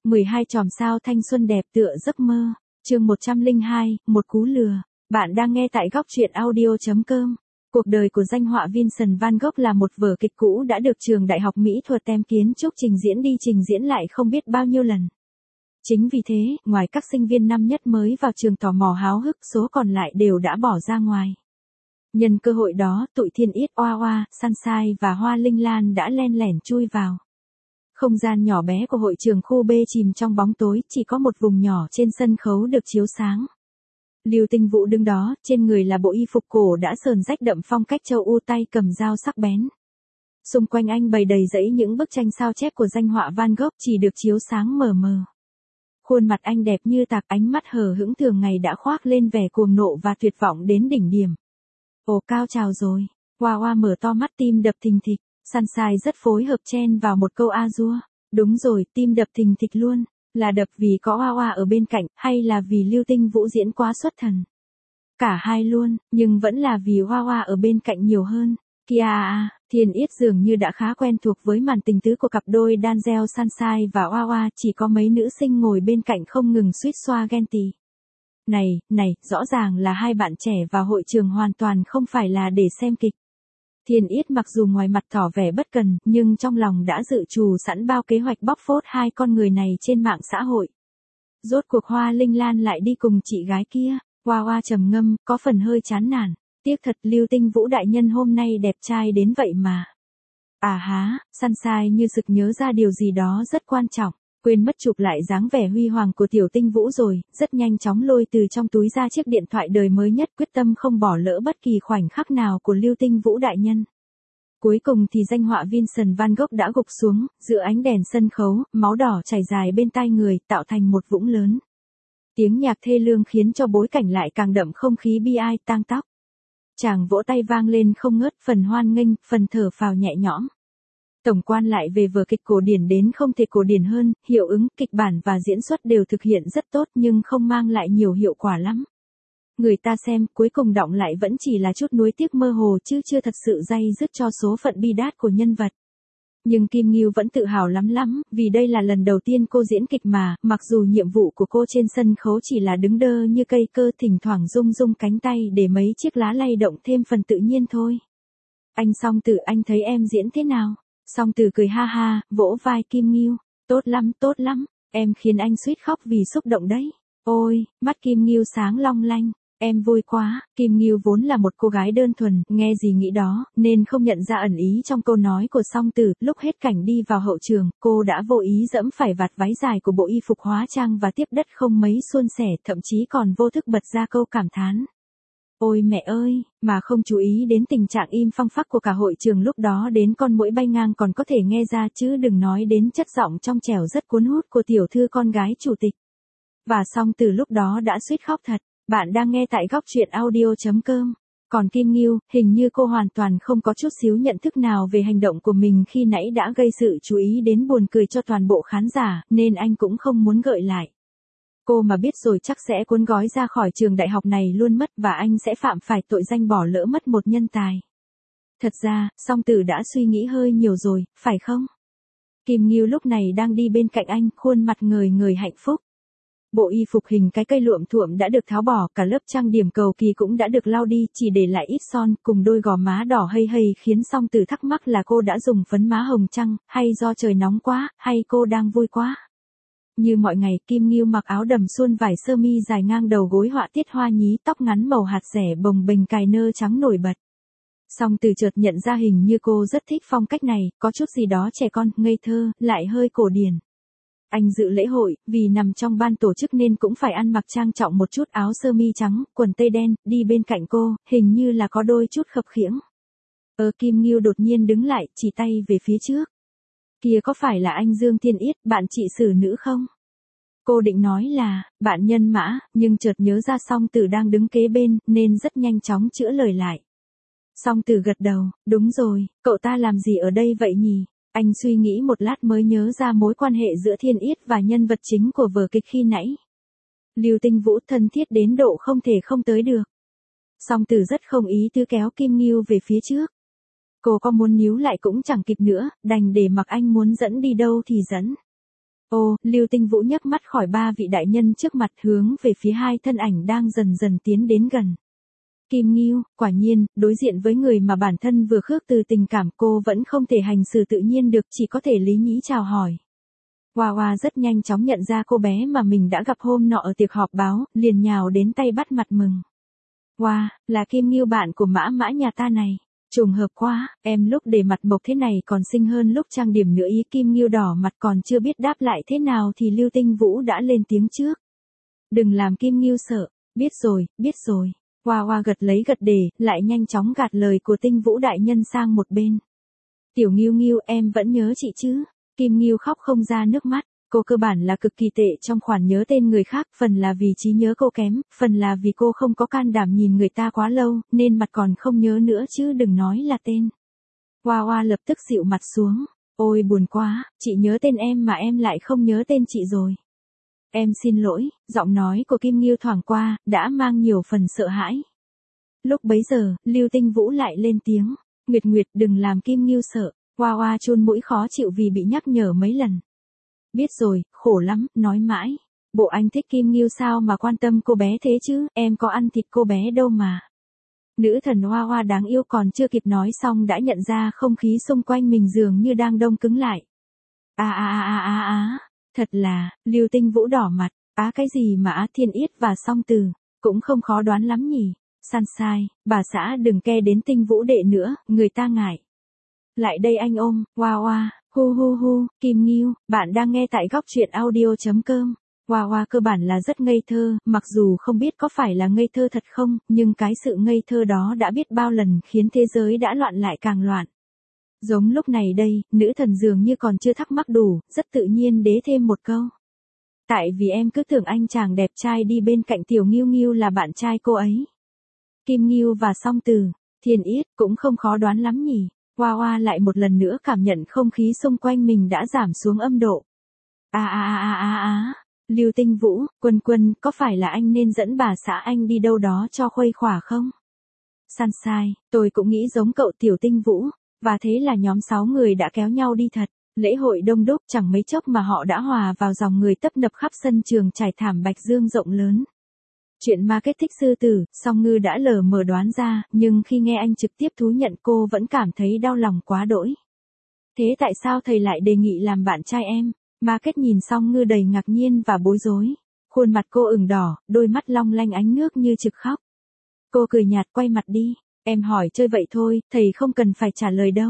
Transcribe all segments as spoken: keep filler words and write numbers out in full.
mười hai chòm sao thanh xuân đẹp tựa giấc mơ, chương một trăm lẻ hai, một cú lừa. Bạn đang nghe tại góc truyện audio chấm com. Cuộc đời của danh họa Vincent van Gogh là một vở kịch cũ đã được trường Đại học Mỹ thuật tem kiến trúc trình diễn đi trình diễn lại không biết bao nhiêu lần. Chính vì thế, ngoài các sinh viên năm nhất mới vào trường tò mò háo hức, số còn lại đều đã bỏ ra ngoài. Nhân cơ hội đó, tụi Thiên Yết, Oa Oa, Sunshine và Hoa Linh Lan đã len lẻn chui vào. Không gian nhỏ bé của hội trường khu B chìm trong bóng tối, chỉ có một vùng nhỏ trên sân khấu được chiếu sáng. Lưu Tinh Vũ đứng đó, trên người là bộ y phục cổ đã sờn rách đậm phong cách châu Âu, tay cầm dao sắc bén. Xung quanh anh bày đầy dãy những bức tranh sao chép của danh họa Van Gogh chỉ được chiếu sáng mờ mờ. Khuôn mặt anh đẹp như tạc, ánh mắt hờ hững thường ngày đã khoác lên vẻ cuồng nộ và tuyệt vọng đến đỉnh điểm. Ồ, cao trào rồi. Hoa Hoa mở to mắt, tim đập thình thịch. Sunshine rất phối hợp chen vào một câu a dua. Đúng rồi, tim đập thình thịch luôn. Là đập vì có Hoa Hoa ở bên cạnh, hay là vì Lưu Tinh Vũ diễn quá xuất thần? Cả hai luôn, nhưng vẫn là vì Hoa Hoa ở bên cạnh nhiều hơn. Kia à, Thiên Yết dường như đã khá quen thuộc với màn tình tứ của cặp đôi Denzel Sunshine và Hoa Hoa, chỉ có mấy nữ sinh ngồi bên cạnh không ngừng suýt xoa ghen tị. Này, này, rõ ràng là hai bạn trẻ vào hội trường hoàn toàn không phải là để xem kịch. Thiên Yết mặc dù ngoài mặt tỏ vẻ bất cần, nhưng trong lòng đã dự trù sẵn bao kế hoạch bóc phốt hai con người này trên mạng xã hội. Rốt cuộc Hoa Linh Lan lại đi cùng chị gái kia. Hoa Hoa trầm ngâm, có phần hơi chán nản. Tiếc thật, Lưu Tinh Vũ đại nhân hôm nay đẹp trai đến vậy mà. À há, Sunshine như sực nhớ ra điều gì đó rất quan trọng. Quên mất chụp lại dáng vẻ huy hoàng của Tiểu Tinh Vũ rồi, rất nhanh chóng lôi từ trong túi ra chiếc điện thoại đời mới nhất, quyết tâm không bỏ lỡ bất kỳ khoảnh khắc nào của Lưu Tinh Vũ đại nhân. Cuối cùng thì danh họa Vincent van Gogh đã gục xuống, giữa ánh đèn sân khấu, máu đỏ chảy dài bên tai người, tạo thành một vũng lớn. Tiếng nhạc thê lương khiến cho bối cảnh lại càng đậm không khí bi ai, tang tóc. Chàng vỗ tay vang lên không ngớt, phần hoan nghênh, phần thở phào nhẹ nhõm. Tổng quan lại về vở kịch cổ điển đến không thể cổ điển hơn, hiệu ứng, kịch bản và diễn xuất đều thực hiện rất tốt nhưng không mang lại nhiều hiệu quả lắm. Người ta xem, cuối cùng đọng lại vẫn chỉ là chút nuối tiếc mơ hồ chứ chưa thật sự day dứt cho số phận bi đát của nhân vật. Nhưng Kim Nghiêu vẫn tự hào lắm lắm, vì đây là lần đầu tiên cô diễn kịch mà, mặc dù nhiệm vụ của cô trên sân khấu chỉ là đứng đơ như cây cơ, thỉnh thoảng rung rung cánh tay để mấy chiếc lá lay động thêm phần tự nhiên thôi. Anh Song Tử, anh thấy em diễn thế nào? Song Tử cười ha ha, vỗ vai Kim Nghiêu. Tốt lắm, tốt lắm, em khiến anh suýt khóc vì xúc động đấy. Ôi, mắt Kim Nghiêu sáng long lanh. Em vui quá. Kim Nghiêu vốn là một cô gái đơn thuần, nghe gì nghĩ đó, nên không nhận ra ẩn ý trong câu nói của Song Tử. Lúc hết cảnh đi vào hậu trường, cô đã vô ý dẫm phải vạt váy dài của bộ y phục hóa trang và tiếp đất không mấy suôn sẻ, thậm chí còn vô thức bật ra câu cảm thán. Ôi mẹ ơi, mà không chú ý đến tình trạng im phăng phắc của cả hội trường lúc đó, đến con muỗi bay ngang còn có thể nghe ra, chứ đừng nói đến chất giọng trong trẻo rất cuốn hút của tiểu thư con gái chủ tịch. Và Song Tử lúc đó đã suýt khóc thật. Bạn đang nghe tại góc truyện audio chấm com. Còn Kim Nghiêu, hình như cô hoàn toàn không có chút xíu nhận thức nào về hành động của mình khi nãy đã gây sự chú ý đến buồn cười cho toàn bộ khán giả, nên anh cũng không muốn gợi lại. Cô mà biết rồi chắc sẽ cuốn gói ra khỏi trường đại học này luôn mất, và anh sẽ phạm phải tội danh bỏ lỡ mất một nhân tài. Thật ra, Song Tử đã suy nghĩ hơi nhiều rồi, phải không? Kim Nghiêu lúc này đang đi bên cạnh anh, khuôn mặt ngời ngời hạnh phúc. Bộ y phục hình cái cây luộm thuộm đã được tháo bỏ, cả lớp trang điểm cầu kỳ cũng đã được lau đi, chỉ để lại ít son, cùng đôi gò má đỏ hây hây khiến Song Tử thắc mắc là cô đã dùng phấn má hồng chăng, hay do trời nóng quá, hay cô đang vui quá. Như mọi ngày, Kim Nghiêu mặc áo đầm suôn vải sơ mi dài ngang đầu gối họa tiết hoa nhí, tóc ngắn màu hạt rẻ bồng bềnh cài nơ trắng nổi bật. Song Tử chợt nhận ra hình như cô rất thích phong cách này, có chút gì đó trẻ con, ngây thơ, lại hơi cổ điển. Anh dự lễ hội, vì nằm trong ban tổ chức nên cũng phải ăn mặc trang trọng một chút, áo sơ mi trắng, quần tây đen, đi bên cạnh cô, hình như là có đôi chút khập khiễng. Ờ Kim Nghiêu đột nhiên đứng lại, chỉ tay về phía trước. Kia có phải là anh Dương Thiên Yết, bạn chị xử nữ không? Cô định nói là, bạn nhân mã, nhưng chợt nhớ ra Song Tử đang đứng kế bên, nên rất nhanh chóng chữa lời lại. Song Tử gật đầu, đúng rồi, cậu ta làm gì ở đây vậy nhỉ? Anh suy nghĩ một lát mới nhớ ra mối quan hệ giữa Thiên Yết và nhân vật chính của vở kịch khi nãy. Lưu Tinh Vũ thân thiết đến độ không thể không tới được. Song Tử rất không ý tứ kéo Kim Nghiêu về phía trước. Cô có muốn níu lại cũng chẳng kịp nữa, đành để mặc anh muốn dẫn đi đâu thì dẫn. Ô, Lưu Tinh Vũ nhấc mắt khỏi ba vị đại nhân trước mặt hướng về phía hai thân ảnh đang dần dần tiến đến gần. Kim Ngưu, quả nhiên, đối diện với người mà bản thân vừa khước từ tình cảm cô vẫn không thể hành xử tự nhiên được, chỉ có thể lý nhí chào hỏi. Hoa Hoa rất nhanh chóng nhận ra cô bé mà mình đã gặp hôm nọ ở tiệc họp báo, liền nhào đến tay bắt mặt mừng. Hoa, wow, là Kim Ngưu bạn của Mã Mã nhà ta này. Trùng hợp quá, em lúc để mặt mộc thế này còn xinh hơn lúc trang điểm nữa ý. Kim Ngưu đỏ mặt còn chưa biết đáp lại thế nào thì Lưu Tinh Vũ đã lên tiếng trước. Đừng làm Kim Ngưu sợ, biết rồi, biết rồi. Hoa Hoa gật lấy gật để, lại nhanh chóng gạt lời của Tinh Vũ đại nhân sang một bên. Tiểu Ngưu Ngưu, em vẫn nhớ chị chứ? Kim Ngưu khóc không ra nước mắt. Cô cơ bản là cực kỳ tệ trong khoản nhớ tên người khác, phần là vì trí nhớ cô kém, phần là vì cô không có can đảm nhìn người ta quá lâu, nên mặt còn không nhớ nữa chứ đừng nói là tên. Hoa Hoa lập tức dịu mặt xuống. Ôi buồn quá, chị nhớ tên em mà em lại không nhớ tên chị rồi. Em xin lỗi, giọng nói của Kim Ngưu thoảng qua, đã mang nhiều phần sợ hãi. Lúc bấy giờ, Lưu Tinh Vũ lại lên tiếng. Nguyệt Nguyệt đừng làm Kim Ngưu sợ. Hoa Hoa chôn mũi khó chịu vì bị nhắc nhở mấy lần. Biết rồi, khổ lắm, nói mãi. Bộ anh thích Kim Ngưu sao mà quan tâm cô bé thế chứ, em có ăn thịt cô bé đâu mà. Nữ thần Hoa Hoa đáng yêu còn chưa kịp nói xong đã nhận ra không khí xung quanh mình dường như đang đông cứng lại. À à à à à à, thật là, Lưu Tinh Vũ đỏ mặt, á cái gì mà á Thiên Yết và Song Từ, cũng không khó đoán lắm nhỉ. Sunshine, bà xã đừng ke đến Tinh Vũ đệ nữa, người ta ngại. Lại đây anh ôm, Hoa Hoa. Hu hu hu, Kim Ngưu, bạn đang nghe tại góc truyện audio.com. Hoa Hoa cơ bản là rất ngây thơ, mặc dù không biết có phải là ngây thơ thật không, nhưng cái sự ngây thơ đó đã biết bao lần khiến thế giới đã loạn lại càng loạn. Giống lúc này đây, nữ thần dường như còn chưa thắc mắc đủ, rất tự nhiên đế thêm một câu. Tại vì em cứ tưởng anh chàng đẹp trai đi bên cạnh Tiểu Ngưu Ngưu là bạn trai cô ấy. Kim Ngưu và Song Từ, Thiên Yết, cũng không khó đoán lắm nhỉ. Hoa Hoa lại một lần nữa cảm nhận không khí xung quanh mình đã giảm xuống âm độ. À à à à à à, Lưu Tinh Vũ, Quân Quân, có phải là anh nên dẫn bà xã anh đi đâu đó cho khuây khỏa không? Sunshine, tôi cũng nghĩ giống cậu Tiểu Tinh Vũ, và thế là nhóm sáu người đã kéo nhau đi thật. Lễ hội đông đúc chẳng mấy chốc mà họ đã hòa vào dòng người tấp nập khắp sân trường trải thảm bạch dương rộng lớn. Chuyện market thích sư tử, Song Ngư đã lờ mờ đoán ra, nhưng khi nghe anh trực tiếp thú nhận cô vẫn cảm thấy đau lòng quá đỗi. Thế tại sao thầy lại đề nghị làm bạn trai em? Market nhìn Song Ngư đầy ngạc nhiên và bối rối. Khuôn mặt cô ửng đỏ, đôi mắt long lanh ánh nước như trực khóc. Cô cười nhạt quay mặt đi. Em hỏi chơi vậy thôi, thầy không cần phải trả lời đâu.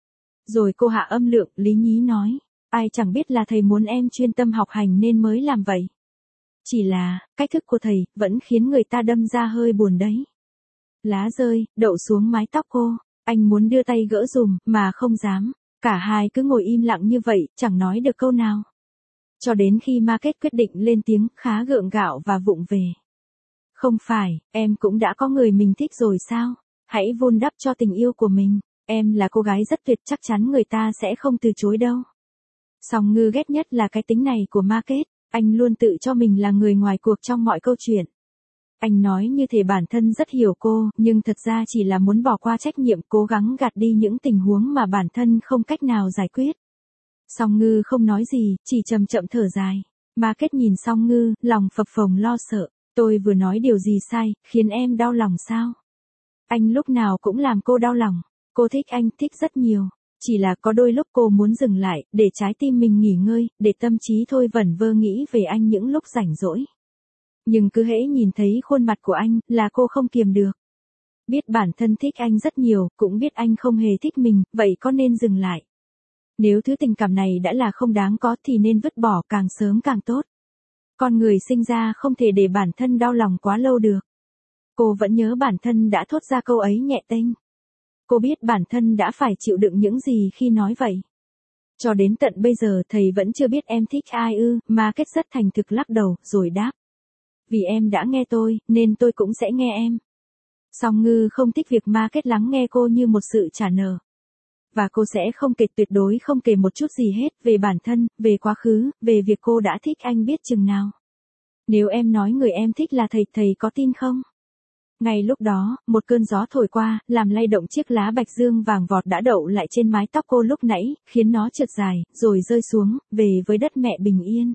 Rồi cô hạ âm lượng, lý nhí nói. Ai chẳng biết là thầy muốn em chuyên tâm học hành nên mới làm vậy. Chỉ là, cách thức của thầy, vẫn khiến người ta đâm ra hơi buồn đấy. Lá rơi, đậu xuống mái tóc cô, anh muốn đưa tay gỡ dùm, mà không dám. Cả hai cứ ngồi im lặng như vậy, chẳng nói được câu nào. Cho đến khi Market quyết định lên tiếng, khá gượng gạo và vụng về. Không phải, em cũng đã có người mình thích rồi sao? Hãy vun đắp cho tình yêu của mình. Em là cô gái rất tuyệt, chắc chắn người ta sẽ không từ chối đâu. Song Ngư ghét nhất là cái tính này của Market. Anh luôn tự cho mình là người ngoài cuộc trong mọi câu chuyện. Anh nói như thể bản thân rất hiểu cô, nhưng thật ra chỉ là muốn bỏ qua trách nhiệm, cố gắng gạt đi những tình huống mà bản thân không cách nào giải quyết. Song Ngư không nói gì, chỉ chậm chậm thở dài. Market nhìn Song Ngư, lòng phập phồng lo sợ. Tôi vừa nói điều gì sai, khiến em đau lòng sao? Anh lúc nào cũng làm cô đau lòng. Cô thích anh, thích rất nhiều. Chỉ là có đôi lúc cô muốn dừng lại, để trái tim mình nghỉ ngơi, để tâm trí thôi vẩn vơ nghĩ về anh những lúc rảnh rỗi. Nhưng cứ hễ nhìn thấy khuôn mặt của anh, là cô không kiềm được. Biết bản thân thích anh rất nhiều, cũng biết anh không hề thích mình, vậy có nên dừng lại? Nếu thứ tình cảm này đã là không đáng có thì nên vứt bỏ càng sớm càng tốt. Con người sinh ra không thể để bản thân đau lòng quá lâu được. Cô vẫn nhớ bản thân đã thốt ra câu ấy nhẹ tênh. Cô biết bản thân đã phải chịu đựng những gì khi nói vậy. Cho đến tận bây giờ thầy vẫn chưa biết em thích ai ư, Market rất thành thực lắc đầu, rồi đáp. Vì em đã nghe tôi, nên tôi cũng sẽ nghe em. Song Ngư không thích việc Market lắng nghe cô như một sự trả nợ. Và cô sẽ không kể, tuyệt đối không kể một chút gì hết về bản thân, về quá khứ, về việc cô đã thích anh biết chừng nào. Nếu em nói người em thích là thầy, thầy có tin không? Ngay lúc đó, một cơn gió thổi qua, làm lay động chiếc lá bạch dương vàng vọt đã đậu lại trên mái tóc cô lúc nãy, khiến nó trượt dài, rồi rơi xuống, về với đất mẹ bình yên.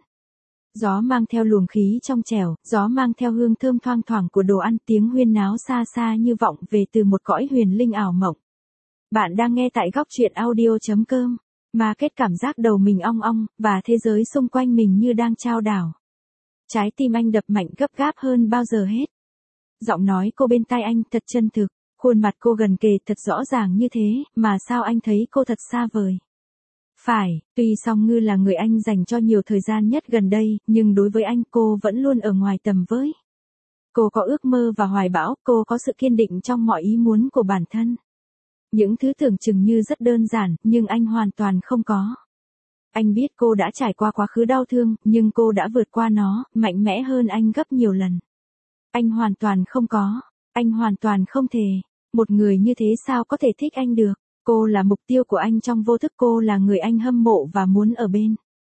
Gió mang theo luồng khí trong trẻo, gió mang theo hương thơm thoang thoảng của đồ ăn, tiếng huyên náo xa xa như vọng về từ một cõi huyền linh ảo mộng. Bạn đang nghe tại góc truyện audio.com, mà kết cảm giác đầu mình ong ong, và thế giới xung quanh mình như đang chao đảo. Trái tim anh đập mạnh gấp gáp hơn bao giờ hết. Giọng nói cô bên tai anh thật chân thực, khuôn mặt cô gần kề thật rõ ràng như thế, mà sao anh thấy cô thật xa vời. Phải, tuy Song Ngư là người anh dành cho nhiều thời gian nhất gần đây, nhưng đối với anh cô vẫn luôn ở ngoài tầm với. Cô có ước mơ và hoài bão, cô có sự kiên định trong mọi ý muốn của bản thân. Những thứ tưởng chừng như rất đơn giản, nhưng anh hoàn toàn không có. Anh biết cô đã trải qua quá khứ đau thương, nhưng cô đã vượt qua nó, mạnh mẽ hơn anh gấp nhiều lần. Anh hoàn toàn không có, anh hoàn toàn không thể. Một người như thế sao có thể thích anh được? Cô là mục tiêu của anh trong vô thức, cô là người anh hâm mộ và muốn ở bên.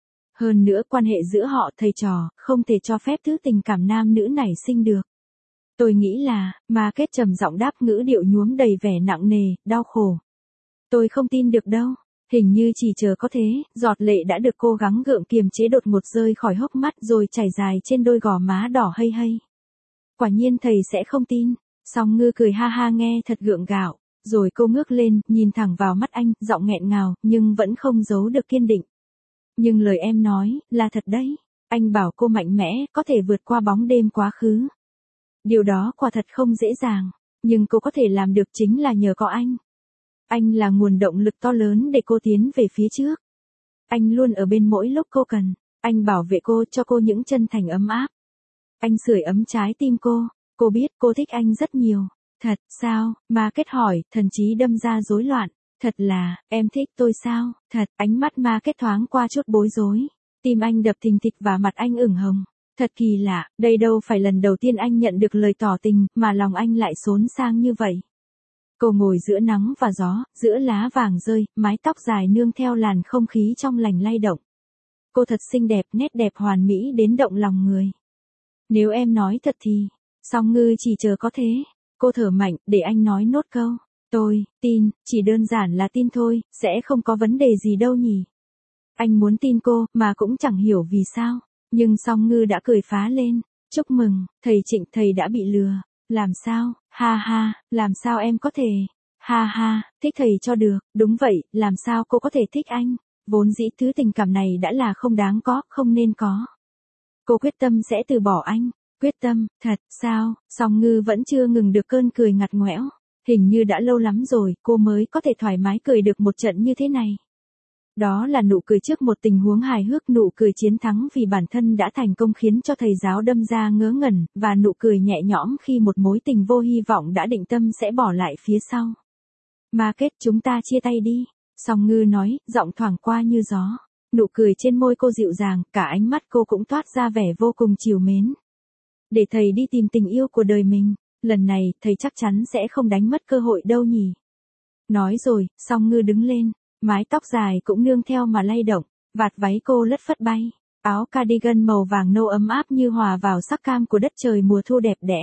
Hơn nữa quan hệ giữa họ thầy trò, không thể cho phép thứ tình cảm nam nữ nảy sinh được. Tôi nghĩ là, mà kết trầm giọng đáp, ngữ điệu nhuốm đầy vẻ nặng nề, đau khổ. Tôi không tin được đâu. Hình như chỉ chờ có thế, giọt lệ đã được cố gắng gượng kiềm chế đột ngột rơi khỏi hốc mắt rồi chảy dài trên đôi gò má đỏ hây hây. Quả nhiên thầy sẽ không tin. Song Ngư cười ha ha nghe thật gượng gạo, rồi cô ngước lên, nhìn thẳng vào mắt anh, giọng nghẹn ngào, nhưng vẫn không giấu được kiên định. Nhưng lời em nói, là thật đấy. Anh bảo cô mạnh mẽ, có thể vượt qua bóng đêm quá khứ. Điều đó quả thật không dễ dàng, nhưng cô có thể làm được chính là nhờ có anh. Anh là nguồn động lực to lớn để cô tiến về phía trước. Anh luôn ở bên mỗi lúc cô cần. Anh bảo vệ cô, cho cô những chân thành ấm áp. Anh sưởi ấm trái tim cô. Cô biết cô thích anh rất nhiều. Thật sao? Ma Kết hỏi, thần trí đâm ra rối loạn. Thật là, em thích tôi sao? Thật, ánh mắt Ma Kết thoáng qua chút bối rối. Tim anh đập thình thịch và mặt anh ửng hồng. Thật kỳ lạ, đây đâu phải lần đầu tiên anh nhận được lời tỏ tình, mà lòng anh lại xốn sang như vậy. Cô ngồi giữa nắng và gió, giữa lá vàng rơi, mái tóc dài nương theo làn không khí trong lành lay động. Cô thật xinh đẹp, nét đẹp hoàn mỹ đến động lòng người. Nếu em nói thật thì, Song Ngư chỉ chờ có thế. Cô thở mạnh, để anh nói nốt câu. Tôi, tin, chỉ đơn giản là tin thôi, sẽ không có vấn đề gì đâu nhỉ. Anh muốn tin cô, mà cũng chẳng hiểu vì sao. Nhưng Song Ngư đã cười phá lên. Chúc mừng, thầy Trịnh, thầy đã bị lừa. Làm sao? Ha ha, làm sao em có thể? Ha ha, thích thầy cho được, đúng vậy, làm sao cô có thể thích anh? Vốn dĩ thứ tình cảm này đã là không đáng có, không nên có. Cô quyết tâm sẽ từ bỏ anh. Quyết tâm, thật, sao? Song Ngư vẫn chưa ngừng được cơn cười ngặt ngoẽo. Hình như đã lâu lắm rồi, cô mới có thể thoải mái cười được một trận như thế này. Đó là nụ cười trước một tình huống hài hước, nụ cười chiến thắng vì bản thân đã thành công khiến cho thầy giáo đâm ra ngớ ngẩn, và nụ cười nhẹ nhõm khi một mối tình vô hy vọng đã định tâm sẽ bỏ lại phía sau. Ma Kết, chúng ta chia tay đi. Song Ngư nói, giọng thoảng qua như gió. Nụ cười trên môi cô dịu dàng, cả ánh mắt cô cũng toát ra vẻ vô cùng trìu mến. Để thầy đi tìm tình yêu của đời mình, lần này thầy chắc chắn sẽ không đánh mất cơ hội đâu nhỉ. Nói rồi, Song Ngư đứng lên. Mái tóc dài cũng nương theo mà lay động, vạt váy cô lất phất bay, áo cardigan màu vàng nâu ấm áp như hòa vào sắc cam của đất trời mùa thu đẹp đẽ.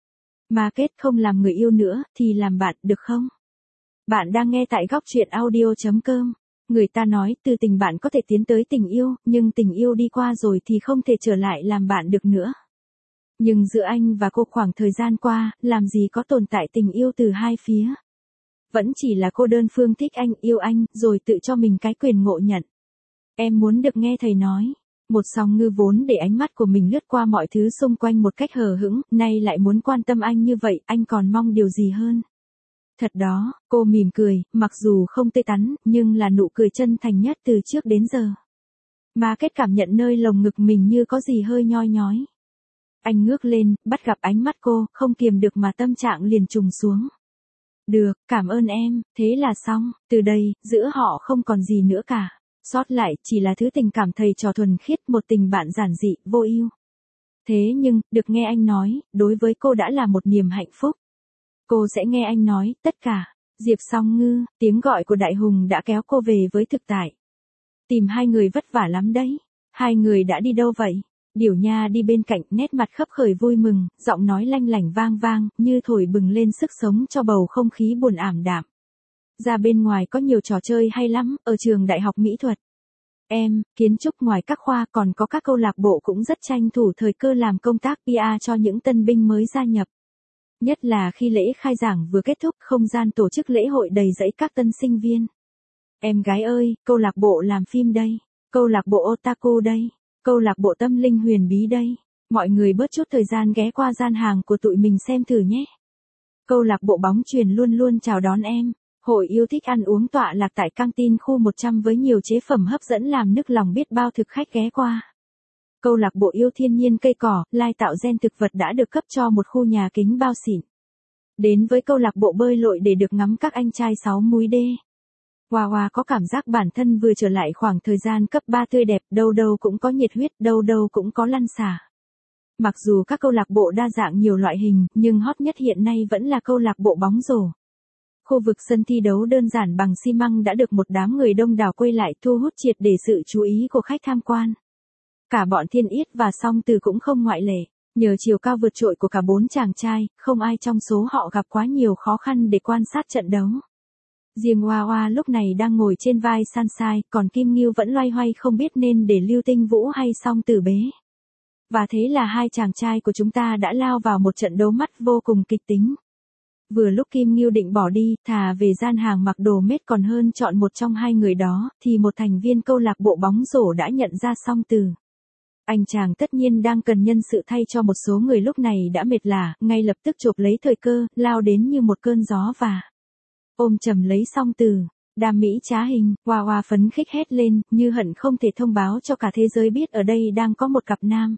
Ma Kết, không làm người yêu nữa, thì làm bạn, được không? Bạn đang nghe tại góc truyện audio.com. Người ta nói, từ tình bạn có thể tiến tới tình yêu, nhưng tình yêu đi qua rồi thì không thể trở lại làm bạn được nữa. Nhưng giữa anh và cô khoảng thời gian qua, làm gì có tồn tại tình yêu từ hai phía. Vẫn chỉ là cô đơn phương thích anh, yêu anh, rồi tự cho mình cái quyền ngộ nhận. Em muốn được nghe thầy nói. Một Song Ngư vốn để ánh mắt của mình lướt qua mọi thứ xung quanh một cách hờ hững, nay lại muốn quan tâm anh như vậy, anh còn mong điều gì hơn? Thật đó, cô mỉm cười, mặc dù không tươi tắn, nhưng là nụ cười chân thành nhất từ trước đến giờ. Ma Kết cảm nhận nơi lồng ngực mình như có gì hơi nhoi nhói. Anh ngước lên, bắt gặp ánh mắt cô, không kiềm được mà tâm trạng liền trùng xuống. Được, cảm ơn em, thế là xong, từ đây, giữa họ không còn gì nữa cả. Sót lại, chỉ là thứ tình cảm thầy trò thuần khiết, một tình bạn giản dị, vô ưu. Thế nhưng, được nghe anh nói, đối với cô đã là một niềm hạnh phúc. Cô sẽ nghe anh nói, tất cả. Diệp Song Ngư, tiếng gọi của Đại Hùng đã kéo cô về với thực tại. Tìm hai người vất vả lắm đấy. Hai người đã đi đâu vậy? Điểu Nha đi bên cạnh, nét mặt khấp khởi vui mừng, giọng nói lanh lảnh vang vang, như thổi bừng lên sức sống cho bầu không khí buồn ảm đạm. Ra bên ngoài có nhiều trò chơi hay lắm, ở trường Đại học Mỹ thuật. Em, kiến trúc ngoài các khoa còn có các câu lạc bộ cũng rất tranh thủ thời cơ làm công tác pê e cho những tân binh mới gia nhập. Nhất là khi lễ khai giảng vừa kết thúc, không gian tổ chức lễ hội đầy rẫy các tân sinh viên. Em gái ơi, câu lạc bộ làm phim đây, câu lạc bộ otaku đây, câu lạc bộ tâm linh huyền bí đây. Mọi người bớt chút thời gian ghé qua gian hàng của tụi mình xem thử nhé. Câu lạc bộ bóng chuyền luôn luôn chào đón em. Hội yêu thích ăn uống tọa lạc tại căng tin khu một trăm với nhiều chế phẩm hấp dẫn làm nức lòng biết bao thực khách ghé qua. Câu lạc bộ yêu thiên nhiên cây cỏ, lai tạo gen thực vật đã được cấp cho một khu nhà kính bao xịn. Đến với câu lạc bộ bơi lội để được ngắm các anh trai sáu múi đê. Hoa Hoa có cảm giác bản thân vừa trở lại khoảng thời gian cấp ba tươi đẹp, đâu đâu cũng có nhiệt huyết, đâu đâu cũng có lăn xả. Mặc dù các câu lạc bộ đa dạng nhiều loại hình, nhưng hot nhất hiện nay vẫn là câu lạc bộ bóng rổ. Khu vực sân thi đấu đơn giản bằng xi măng đã được một đám người đông đảo quay lại thu hút triệt để sự chú ý của khách tham quan. Cả bọn Thiên Yết và Song Từ cũng không ngoại lệ. Nhờ chiều cao vượt trội của cả bốn chàng trai, không ai trong số họ gặp quá nhiều khó khăn để quan sát trận đấu. Riêng Hoa Hoa lúc này đang ngồi trên vai Sunshine, còn Kim Ngưu vẫn loay hoay không biết nên để Lưu Tinh Vũ hay Song Từ bế. Và thế là hai chàng trai của chúng ta đã lao vào một trận đấu mắt vô cùng kịch tính. Vừa lúc Kim Ngưu định bỏ đi, thà về gian hàng mặc đồ mết còn hơn chọn một trong hai người đó, thì một thành viên câu lạc bộ bóng rổ đã nhận ra Song Từ. Anh chàng tất nhiên đang cần nhân sự thay cho một số người lúc này đã mệt lả, ngay lập tức chộp lấy thời cơ, lao đến như một cơn gió và ôm chầm lấy Song Từ. Đam mỹ trá hình, Hoa Hoa phấn khích hét lên, như hận không thể thông báo cho cả thế giới biết ở đây đang có một cặp nam.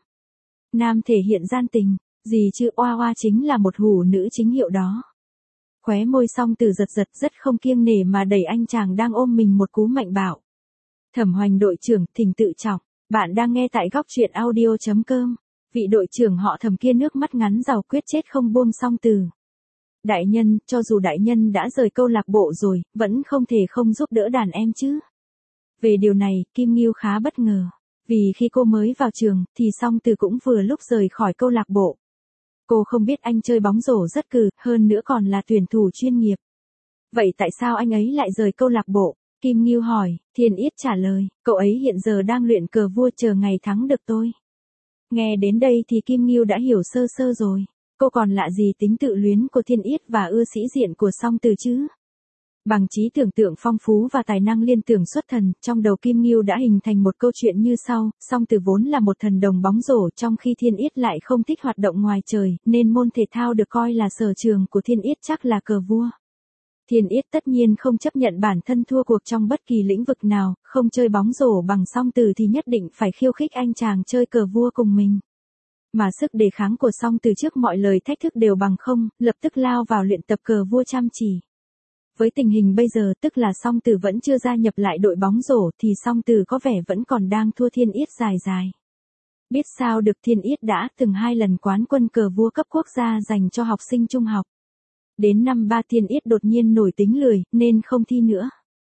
Nam thể hiện gian tình, gì chứ Hoa Hoa chính là một hủ nữ chính hiệu đó. Khóe môi Song Từ giật giật rất không kiêng nể mà đẩy anh chàng đang ôm mình một cú mạnh bạo. Thẩm Hoành đội trưởng, thỉnh tự trọng. Bạn đang nghe tại góc truyện audio chấm com. Vị đội trưởng họ Thẩm kia nước mắt ngắn giàu quyết chết không buông Song Từ. Đại nhân, cho dù đại nhân đã rời câu lạc bộ rồi, vẫn không thể không giúp đỡ đàn em chứ. Về điều này, Kim Ngưu khá bất ngờ. Vì khi cô mới vào trường, thì Song Từ cũng vừa lúc rời khỏi câu lạc bộ. Cô không biết anh chơi bóng rổ rất cừ, hơn nữa còn là tuyển thủ chuyên nghiệp. Vậy tại sao anh ấy lại rời câu lạc bộ? Kim Ngưu hỏi. Thiên Yết trả lời, cậu ấy hiện giờ đang luyện cờ vua chờ ngày thắng được tôi. Nghe đến đây thì Kim Ngưu đã hiểu sơ sơ rồi. Cô còn lạ gì tính tự luyến của Thiên Yết và ưa sĩ diện của Song Từ chứ? Bằng trí tưởng tượng phong phú và tài năng liên tưởng xuất thần, trong đầu Kim Ngưu đã hình thành một câu chuyện như sau, Song Từ vốn là một thần đồng bóng rổ trong khi Thiên Yết lại không thích hoạt động ngoài trời, nên môn thể thao được coi là sở trường của Thiên Yết chắc là cờ vua. Thiên Yết tất nhiên không chấp nhận bản thân thua cuộc trong bất kỳ lĩnh vực nào, không chơi bóng rổ bằng Song Từ thì nhất định phải khiêu khích anh chàng chơi cờ vua cùng mình. Mà sức đề kháng của Song Từ trước mọi lời thách thức đều bằng không, lập tức lao vào luyện tập cờ vua chăm chỉ. Với tình hình bây giờ tức là Song Từ vẫn chưa gia nhập lại đội bóng rổ thì Song Từ có vẻ vẫn còn đang thua Thiên Yết dài dài. Biết sao được Thiên Yết đã từng hai lần quán quân cờ vua cấp quốc gia dành cho học sinh trung học. Đến năm ba Thiên Yết đột nhiên nổi tính lười, nên không thi nữa.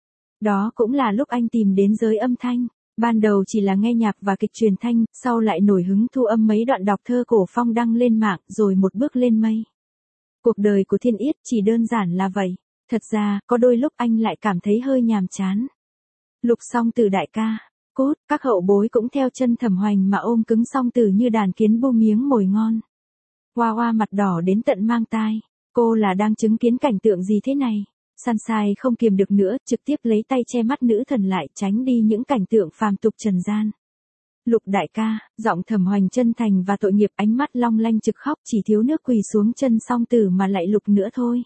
Đó cũng là lúc anh tìm đến giới âm thanh. Ban đầu chỉ là nghe nhạc và kịch truyền thanh, sau lại nổi hứng thu âm mấy đoạn đọc thơ cổ phong đăng lên mạng, rồi một bước lên mây. Cuộc đời của Thiên Yết chỉ đơn giản là vậy. Thật ra, có đôi lúc anh lại cảm thấy hơi nhàm chán. Lục Song Từ đại ca, cút, các hậu bối cũng theo chân Thẩm Hoành mà ôm cứng Song Từ như đàn kiến bu miếng mồi ngon. Hoa Hoa mặt đỏ đến tận mang tai, cô là đang chứng kiến cảnh tượng gì thế này? Sunshine không kiềm được nữa, trực tiếp lấy tay che mắt nữ thần lại tránh đi những cảnh tượng phàm tục trần gian. Lục đại ca, giọng Thẩm Hoành chân thành và tội nghiệp, ánh mắt long lanh trực khóc, chỉ thiếu nước quỳ xuống chân Song Từ mà lại Lục nữa thôi.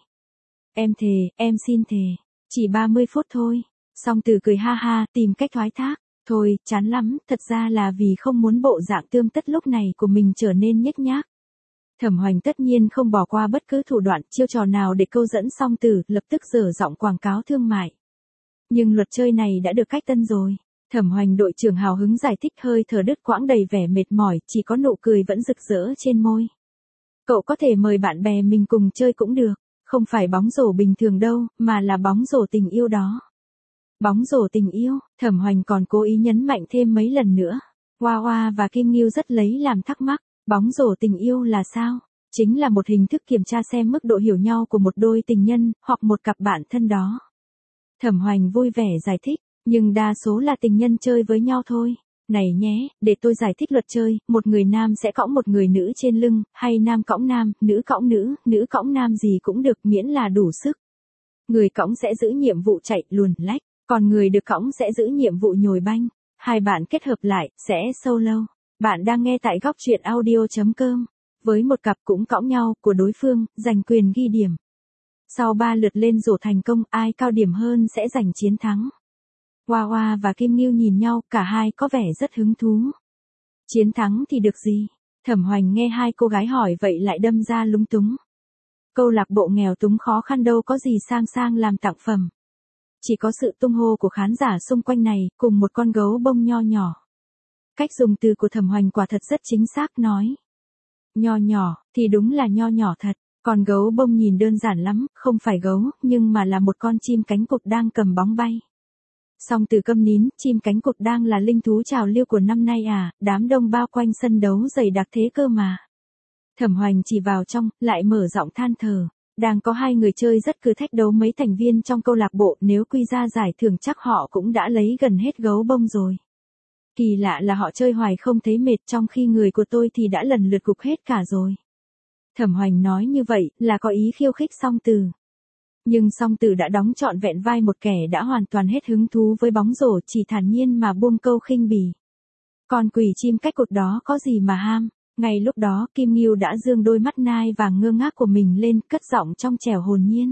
Em thề, em xin thề, chỉ ba mươi phút thôi. Song Từ cười ha ha, tìm cách thoái thác. Thôi, chán lắm, thật ra là vì không muốn bộ dạng tươm tất lúc này của mình trở nên nhếch nhác. Thẩm Hoành tất nhiên không bỏ qua bất cứ thủ đoạn, chiêu trò nào để câu dẫn Song Từ, lập tức dở giọng quảng cáo thương mại. Nhưng luật chơi này đã được cách tân rồi. Thẩm Hoành đội trưởng hào hứng giải thích, hơi thở đứt quãng đầy vẻ mệt mỏi, chỉ có nụ cười vẫn rực rỡ trên môi. Cậu có thể mời bạn bè mình cùng chơi cũng được, không phải bóng rổ bình thường đâu, mà là bóng rổ tình yêu đó. Bóng rổ tình yêu, Thẩm Hoành còn cố ý nhấn mạnh thêm mấy lần nữa. Hoa Hoa và Kim Ngưu rất lấy làm thắc mắc, bóng rổ tình yêu là sao? Chính là một hình thức kiểm tra xem mức độ hiểu nhau của một đôi tình nhân, hoặc một cặp bạn thân đó. Thẩm Hoành vui vẻ giải thích, nhưng đa số là tình nhân chơi với nhau thôi. Này nhé, để tôi giải thích luật chơi, một người nam sẽ cõng một người nữ trên lưng, hay nam cõng nam, nữ cõng nữ, nữ cõng nam gì cũng được miễn là đủ sức. Người cõng sẽ giữ nhiệm vụ chạy, luồn lách, còn người được cõng sẽ giữ nhiệm vụ nhồi banh. Hai bạn kết hợp lại, sẽ solo. Bạn đang nghe tại góc truyện audio chấm com. Với một cặp cũng cõng nhau, của đối phương, giành quyền ghi điểm. Sau ba lượt lên rổ thành công, ai cao điểm hơn sẽ giành chiến thắng. Hoa Hoa và Kim Ngưu nhìn nhau, cả hai có vẻ rất hứng thú. Chiến thắng thì được gì? Thẩm Hoành nghe hai cô gái hỏi vậy lại đâm ra lúng túng. Câu lạc bộ nghèo túng khó khăn đâu có gì sang sang làm tặng phẩm. Chỉ có sự tung hô của khán giả xung quanh này, cùng một con gấu bông nho nhỏ. Cách dùng từ của Thẩm Hoành quả thật rất chính xác nói. Nho nhỏ, thì đúng là nho nhỏ thật. Còn gấu bông nhìn đơn giản lắm, không phải gấu, nhưng mà là một con chim cánh cụt đang cầm bóng bay. Song Từ câm nín, chim cánh cụt đang là linh thú trào lưu của năm nay à, đám đông bao quanh sân đấu dày đặc thế cơ mà. Thẩm Hoành chỉ vào trong, lại mở giọng than thở. Đang có hai người chơi rất cứ thách đấu mấy thành viên trong câu lạc bộ, nếu quy ra giải thưởng chắc họ cũng đã lấy gần hết gấu bông rồi. Kỳ lạ là họ chơi hoài không thấy mệt, trong khi người của tôi thì đã lần lượt gục hết cả rồi. Thẩm Hoành nói như vậy, là có ý khiêu khích Song Từ. Nhưng Song Từ đã đóng trọn vẹn vai một kẻ đã hoàn toàn hết hứng thú với bóng rổ, chỉ thản nhiên mà buông câu khinh bỉ. Còn quỷ chim cách cụt đó có gì mà ham. Ngay lúc đó Kim Ngưu đã dương đôi mắt nai vàng ngơ ngác của mình lên, cất giọng trong trẻo hồn nhiên.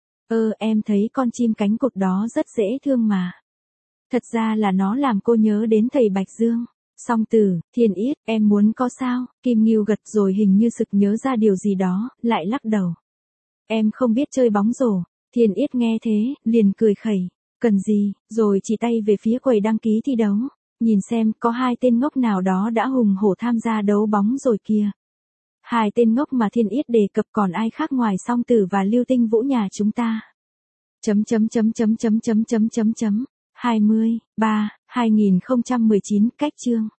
Ơ em thấy con chim cánh cụt đó rất dễ thương mà. Thật ra là nó làm cô nhớ đến thầy Bạch Dương. Song Từ, Thiên Yết, em muốn có sao? Kim Ngưu gật rồi hình như sực nhớ ra điều gì đó, lại lắc đầu. Em không biết chơi bóng rổ. Thiên Yết nghe thế, liền cười khẩy. Cần gì, rồi chỉ tay về phía quầy đăng ký thi đấu. Nhìn xem, có hai tên ngốc nào đó đã hùng hổ tham gia đấu bóng rồi kìa. Hai tên ngốc mà Thiên Yết đề cập còn ai khác ngoài Song Tử và Lưu Tinh Vũ nhà chúng ta. Chấm chấm chấm chấm chấm chấm chấm chấm chấm. hai mươi, ba, hai nghìn không trăm mười chín, cách chương.